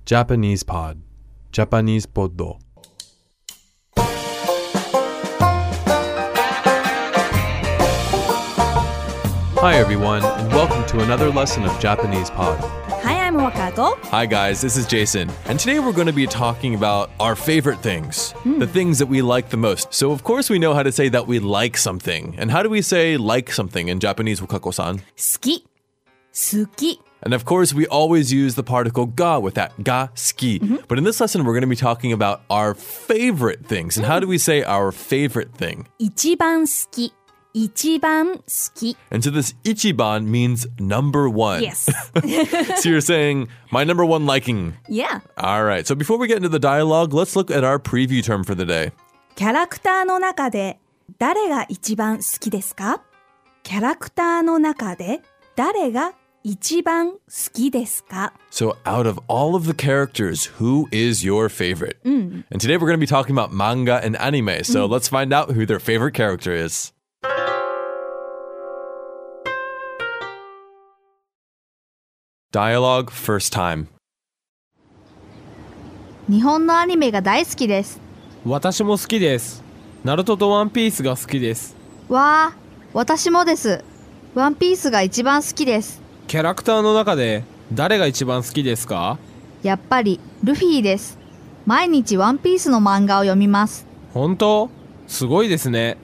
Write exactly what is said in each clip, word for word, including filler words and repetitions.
Japanese Pod Japanese Poddo Hi everyone, and welcome to another lesson of Japanese Pod. Hi, I'm Wakato. Hi guys, this is Jason, and today we're going to be talking about our favorite things, mm. the things that we like the most. So of course we know how to say that we like something. And how do we say like something in Japanese, Wakako-san? 好き、好き. And of course, we always use the particle ga with that, ga, ski. Mm-hmm. But in this lesson, we're going to be talking about our favorite things. And how do we say our favorite thing? 一番好き、一番好き. And so this ichiban means number one. Yes. So you're saying, my number one liking. Yeah. All right. So before we get into the dialogue, let's look at our preview term for the day. キャラクターの中で誰が一番好きですか？キャラクターの中で誰が一番好きですか？ So out of all of the characters, who is your favorite? Mm. And today we're going to be talking about manga and anime. So mm. let's find out who their favorite character is. Dialogue first time. 日本のアニメが大好きです。 私も好きです。ナルトとワンピースが好きです。 わあ、私もです。ワンピースが一番好きです。 キャラクターの中で誰が一番好きですか？ やっぱりルフィです。毎日ワンピースの漫画を読みます。 本当？すごいですね。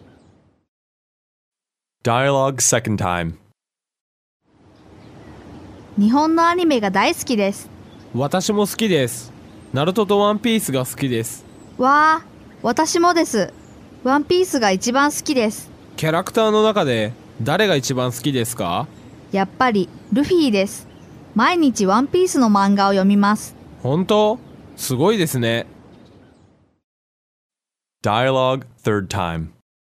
Dialogue second time. 日本のアニメが大好きです。 私も好きです。ナルトとワンピースが好きです。 わあ、私もです。ワンピースが一番好きです。 キャラクターの中で誰が一番好きですか？ やっぱりルフィです。毎日ワンピースの漫画を読みます。 本当？すごいですね。 Dialogue third time.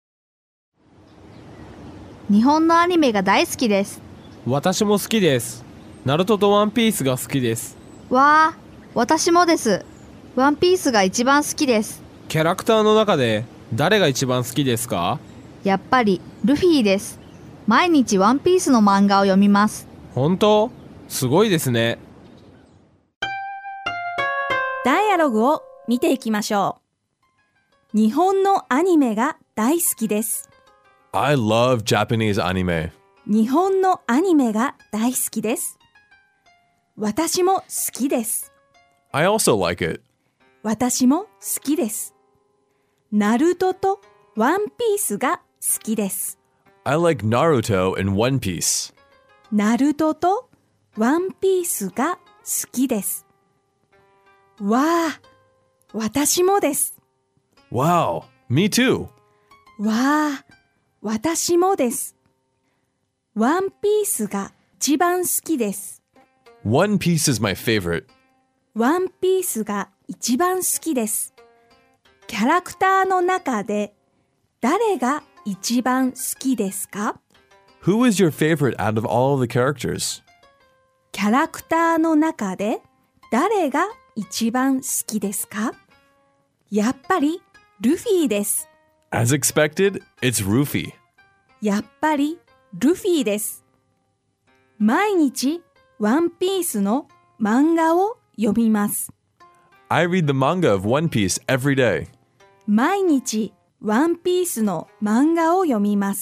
日本のアニメが大好きです。 私も好きです。ナルトとワンピースが好きです。 わあ、私もです。ワンピースが一番好きです。 キャラクターの中で誰が一番好きですか？ やっぱりルフィです。毎日ワンピースの漫画を読みます。 本当？すごいですね。 ダイアログを見ていきましょう。日本のアニメが大好きです。 I love Japanese anime. 日本のアニメが大好きです。私も好きです。 I also like it. 私も好きです。ナルトとワンピースが好きです。 I like Naruto and One Piece. ナルトとワンピースが好きです。わあ、私もです。 Wow, me too. わあ、私もです。ワンピースが一番好きです。 One Piece is my favorite. ワンピースが一番好きです。キャラクターの中で誰が一番好きですか？ Who is your favorite out of all of the characters? キャラクターの中で誰が一番好きですか？やっぱりルフィです。 As expected, it's Rufy. やっぱりルフィです。毎日ワンピースの漫画を読みます。 I read the manga of One Piece every day. 毎日ワンピースの漫画を読みます。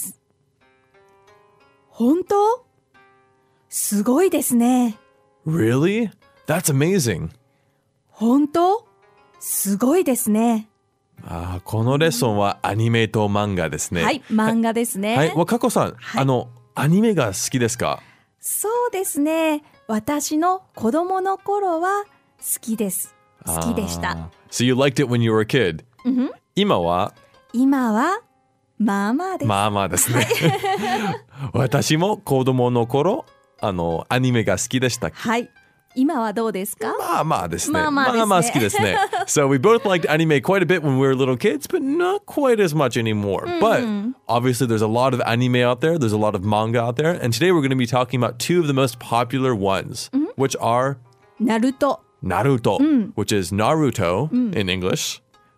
本当？すごいですね。 Really? That's amazing. 本当？すごいですね。 あー、このレッスンはアニメと漫画ですね。 はい、漫画ですね。 はい、若子さん、 はい、 あの、アニメが好きですか？ そうですね。私の子供の頃は好きです。好きでした。 So you liked it when you were a kid? 今は？ 今はまあまあです。 まあまあですね。私も子供の頃、あの、アニメが好きでした。 はい。今はどうですか？ まあまあですね。 まあまあですね。 まあまあ好きですね。So we both liked anime quite a bit when we were little kids, but not quite as much anymore. Mm-hmm. But obviously there's a lot of anime out there. There's a lot of manga out there. And today we're going to be talking about two of the most popular ones, mm-hmm. which are ナルト Naruto, mm. which is Naruto mm. in English,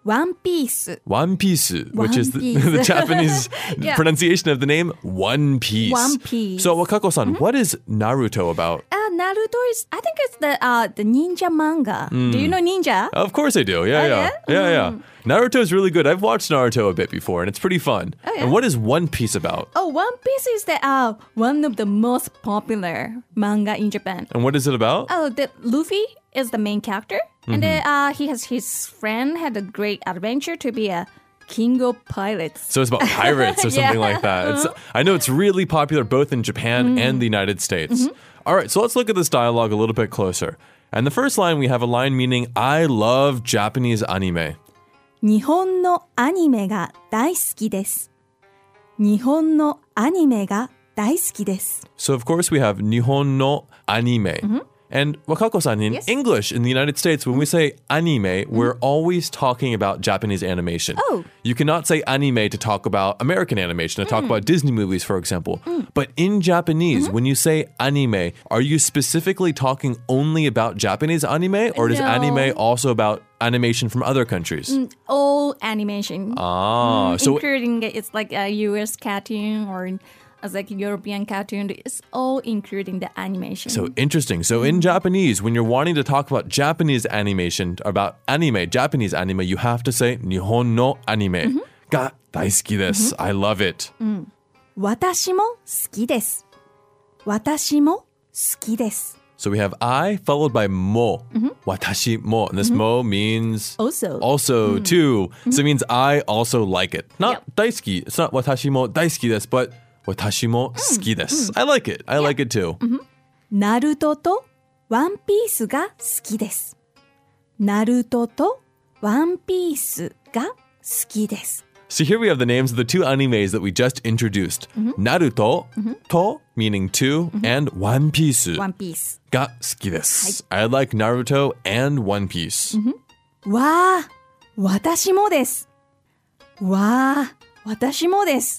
One Piece. One Piece, which is the, Piece. the Japanese Yeah. pronunciation of the name One Piece. One Piece. So, Wakako-san, what is Naruto about? Uh, Naruto is, I think it's the uh, the ninja manga. Do you know ninja? Of course I do. Yeah, Oh, yeah. Yeah, yeah. Naruto is really good. I've watched Naruto a bit before, and it's pretty fun. Oh, yeah? And what is One Piece about? Oh, One Piece is the uh, one of the most popular manga in Japan. And what is it about? Oh, the Luffy is the main character, and then, uh, he has his friend had a great adventure to be a king of pirates. So it's about pirates or something Yeah. like that. It's, I know it's really popular both in Japan and the United States. All right, so let's look at this dialogue a little bit closer. And the first line, we have a line meaning, I love Japanese anime. 日本のアニメが大好きです。日本のアニメが大好きです。 So of course we have Nihon no anime. And Wakako-san, in Yes. English, in the United States, when we say anime, we're always talking about Japanese animation. Oh. You cannot say anime to talk about American animation, to talk about Disney movies, for example. But in Japanese, when you say anime, are you specifically talking only about Japanese anime, or is No. anime also about animation from other countries? All animation, Ah, so including it's like a U S cartoon or as like a European cartoon. It's all including the animation. So interesting. So in Japanese, when you're wanting to talk about Japanese animation, about anime, Japanese anime, you have to say Nihon no anime. Ga daisuki desu. I love it. 私も好きです。私も好きです。 So we have I followed by mo. Watashi mo. And this mo means Also. also too. So it means I also like it. Not Yep. daisuki. It's not watashi mo daisuki desu, but watashi mo suki desu. I like it. I like it too. ナルトとワンピースが好きです。ナルトとワンピースが好きです。 So here we have the names of the two animes that we just introduced. Naruto, to meaning two, and One Piece. ワンピース。 Ga suki desu. I like Naruto and One Piece. わあ、私もです。わあ、私もです。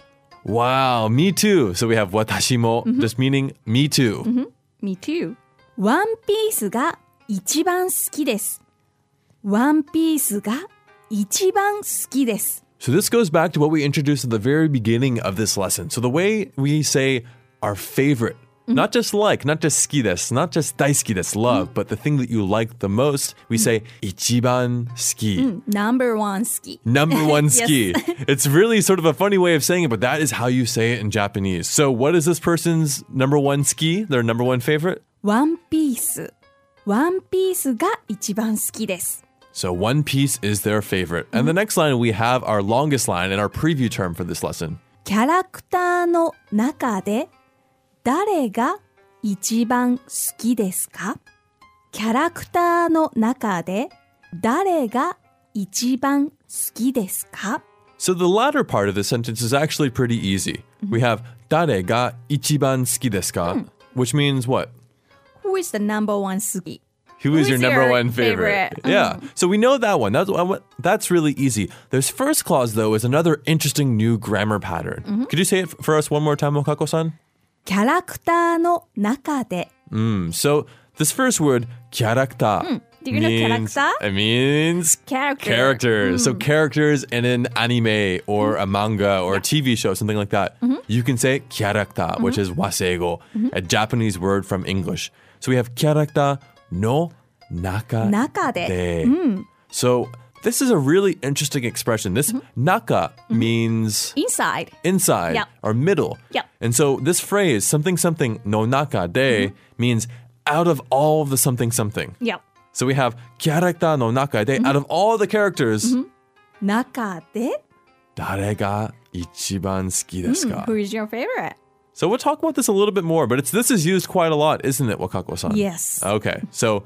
Wow, me too. So we have watashi mo, just meaning me too. Me too. ワンピースが一番好きです。ワンピースが一番好きです。 So this goes back to what we introduced at the very beginning of this lesson. So the way we say our favorite, not just like, not just ski desu, not just daisuki desu, love, but the thing that you like the most, we say ichiban suki. Number one 好き。 Number one Yes. ski. It's really sort of a funny way of saying it, but that is how you say it in Japanese. So what is this person's number one ski? Their number one favorite? ワンピース。ワンピースが一番好きです。 So One Piece is their favorite. And the next line, we have our longest line and our preview term for this lesson. キャラクターの中で誰が一番好きですか？キャラクターの中で誰が一番好きですか？ So the latter part of the sentence is actually pretty easy. We have 誰が一番好きですか? Which means what? Who is the number one 好き？ Who is Who your is number your one favorite? favorite? Yeah. So we know that one. That's that's really easy. This first clause, though, is another interesting new grammar pattern. Could you say it for us one more time, Okako-san? キャラクターの中で Mm, so this first word, character, Do you know means, character? It means character. characters. So characters in an anime or a manga or a T V show, something like that. You can say character, which is waseigo, a Japanese word from English. So we have character no naka 中で de. So this is a really interesting expression. This naka means inside. inside Yep. or middle. Yep. And so this phrase, something something no naka de, means out of all of the something something. Yep. So we have character no naka de, out of all the characters, 中で dare ga ichiban suki desu ka? Who is your favorite? So we'll talk about this a little bit more, but it's this is used quite a lot, isn't it, Wakako-san? Yes. Okay. So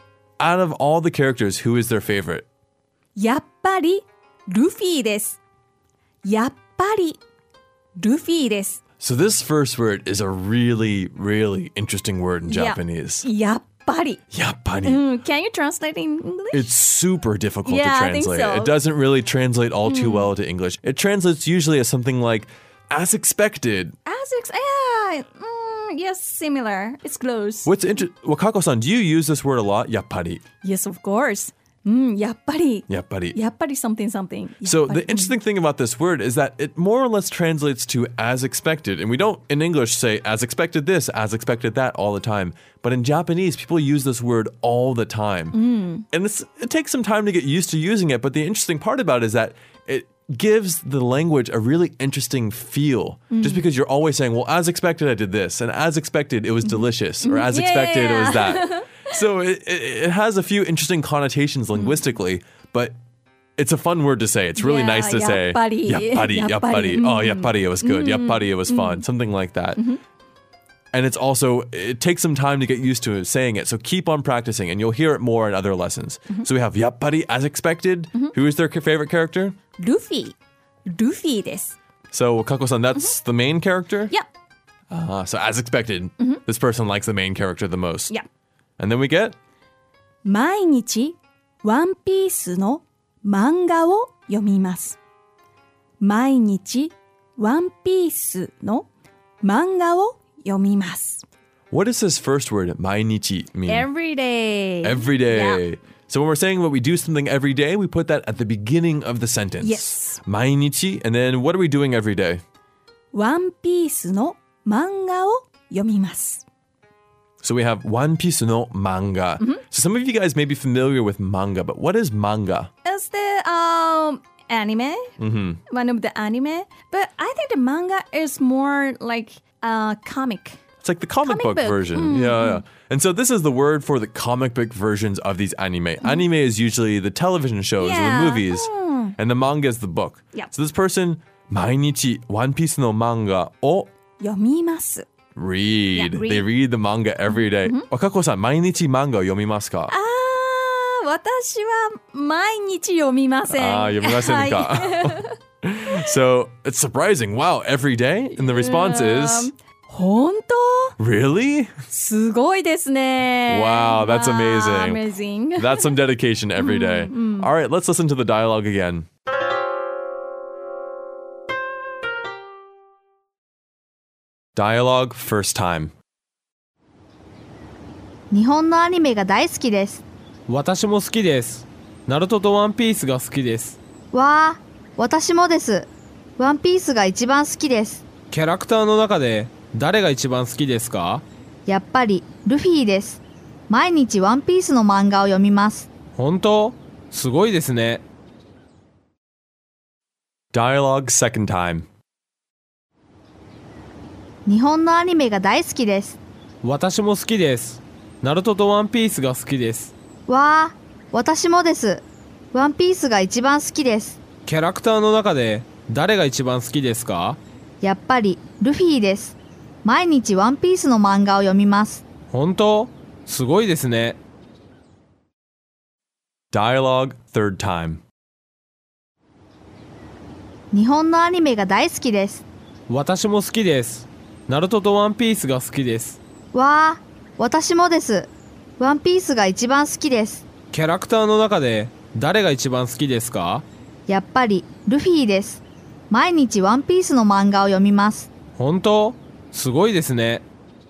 out of all the characters, who is their favorite? やっぱりルフィです。やっぱりルフィです。 So this first word is a really, really interesting word in Yeah. Japanese. やっぱり。 Yappari. Mm, can you translate in English? It's super difficult Yeah, to I think translate. so. It doesn't really translate all too well to English. It translates usually as something like as expected. As ex- yeah, mm, yes, similar. It's close. What's inter- Wakako-san, do you use this word a lot? Yappari. Yes, of course. うん、やっぱり。 やっぱり。 やっぱり something something. So やっぱり the interesting thing about this word is that it more or less translates to as expected. And we don't in English say as expected this, as expected that all the time. But in Japanese, people use this word all the time. Mm. And it's, it takes some time to get used to using it. But the interesting part about it is that it gives the language a really interesting feel. Mm. Just because you're always saying, well, as expected, I did this. And as expected, it was delicious. Or as Yeah, expected, yeah, it was yeah. that. So it, it, it has a few interesting connotations linguistically, but it's a fun word to say. It's really Yeah, nice to say. やっぱり。 Yappari, やっぱり。 yappari. Oh, yappari, it was good. Yappari, it was fun. Something like that. And it's also, it takes some time to get used to saying it. So keep on practicing and you'll hear it more in other lessons. So we have yappari, as expected. Who is their favorite character? ルフィ。ルフィです。 So Kako-san, that's the main character? Yeah. Uh, so as expected, this person likes the main character the most. Yeah. And then we get? 毎日ワンピースの漫画を読みます。毎日ワンピースの漫画を読みます。 What does this first word, 毎日, mean? Every day. Every day. Yeah. So when we're saying that we do something every day, we put that at the beginning of the sentence. Yes. 毎日, and then what are we doing every day? ワンピースの漫画を読みます。 So we have One Piece no manga. So some of you guys may be familiar with manga, but what is manga? It's the um anime. Mm-hmm. One of the anime. But I think the manga is more like a comic. It's like the comic, Comic book, book. version. Yeah, yeah. And so this is the word for the comic book versions of these anime. Anime is usually the television shows or Yeah. the movies. And the manga is the book. Yep. So this person, 毎日 One Piece no manga を読みます。 read. Yeah, read. They read the manga every day. Wakako-san, 毎日漫画を読みますか? あー、私は毎日読みません。 あー、読みませんか。So it's surprising. Wow, every day? And the response is, 本当 really? すごいですね。 Wow, that's Wow, amazing. amazing. That's some dedication every day. All right, let's listen to the dialogue again. Dialogue first time. 日本のアニメが大好きです。 私も好きです。ナルトとワンピースが好きです。 わあ、私もです。ワンピースが一番好きです。 キャラクターの中で誰が一番好きですか？ やっぱりルフィです。毎日ワンピースの漫画を読みます。 本当？すごいですね。 Dialogue second time. 日本のアニメが大好きです。 私も好きです。ナルトとワンピースが好きです。 わあ、私もです。ワンピースが一番好きです。 キャラクターの中で誰が一番好きですか？ やっぱりルフィです。毎日ワンピースの漫画を読みます。 本当？すごいですね。 Dialogue third time. 日本のアニメが大好きです。 私も好きです。ナルトとワンピースが好きです。 わあ、私もです。ワンピースが一番好きです。 キャラクターの中で誰が一番好きですか？ やっぱりルフィです。毎日ワンピースの漫画を読みます。 本当？すごいですね。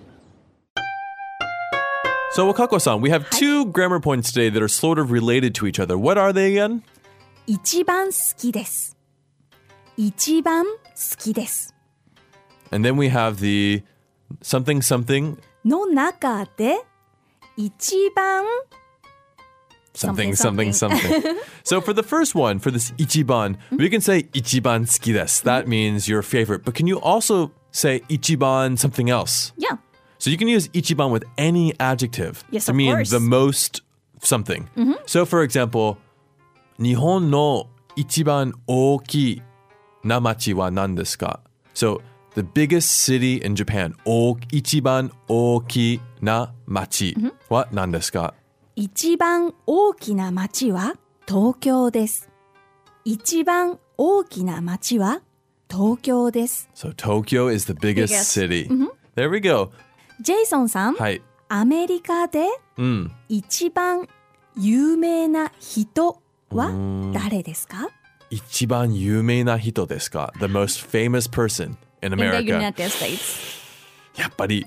So Wakako-san, we have two grammar points today that are sort of related to each other. What are they again? 一番好きです。一番好きです。 And then we have the something something の中で一番 something something something. So for the first one, for this ichiban, we can say ichiban suki desu. That means your favorite. But can you also say ichiban something else? Yeah. So you can use ichiban with any adjective Yes, to of mean course. the most something. So for example, 日本の一番大きいな町は何ですか? So the biggest city in Japan, お一番大きな町は何ですか? 一番大きな町は東京です。一番大きな町は東京です。 So Tokyo is the biggest, Biggest. city. There we go. ジェイソンさん、 はい。 アメリカでうん。 一番有名な人は誰ですか？ 一番有名な人ですか? The most famous person in In the America. United States. やっぱり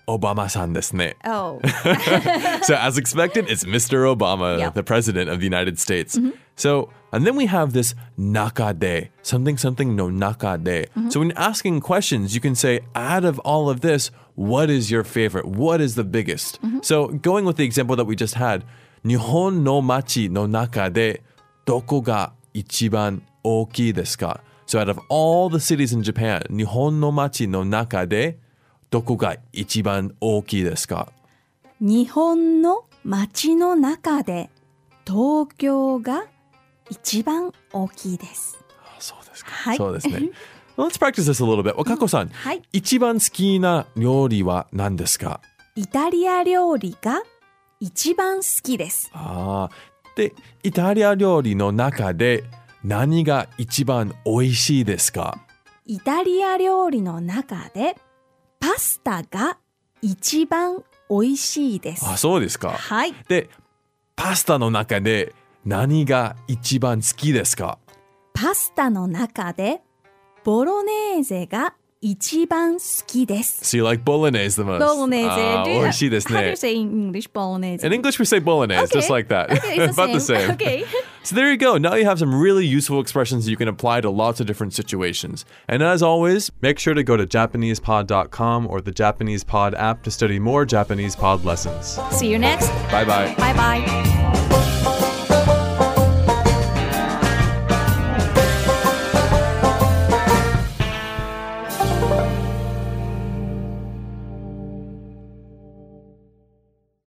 Obama-san ですね。 Oh. So as expected, it's Mister Obama, Yep. the president of the United States. So, and then we have this nakade, something, something no nakade. So when asking questions, you can say, out of all of this, what is your favorite? What is the biggest? So going with the example that we just had, 日本の街の中でどこが一番大きいですか? So out of all the cities in Japan, 日本の街の中でどこが一番大きいですか? 日本の街の中で東京が一番大きいです。 そうですか。 はい。 そうですね。Let's practice this a little bit. 若子さん、 はい。 一番好きな料理は何ですか? イタリア料理が一番好きです。 ああ。で、イタリア料理の中で何が一番美味しいですか? イタリア料理の中でパスタが一番美味しいです。 あ、そうですか。 はい。 で、パスタの中で何が一番好きですか? パスタの中でボロネーゼが一番好きです。 So you like bolognese the most? ボロネーゼ。 あー、美味しいです How do you ね。 say in English ボロネーゼ? In English we say bolognese, Okay. just like that. Okay, it's the About the same. same. Okay. So there you go. Now you have some really useful expressions that you can apply to lots of different situations. And as always, make sure to go to Japanese pod dot com or the Japanese Pod app to study more Japanese pod lessons. See you next. Bye bye. Bye bye.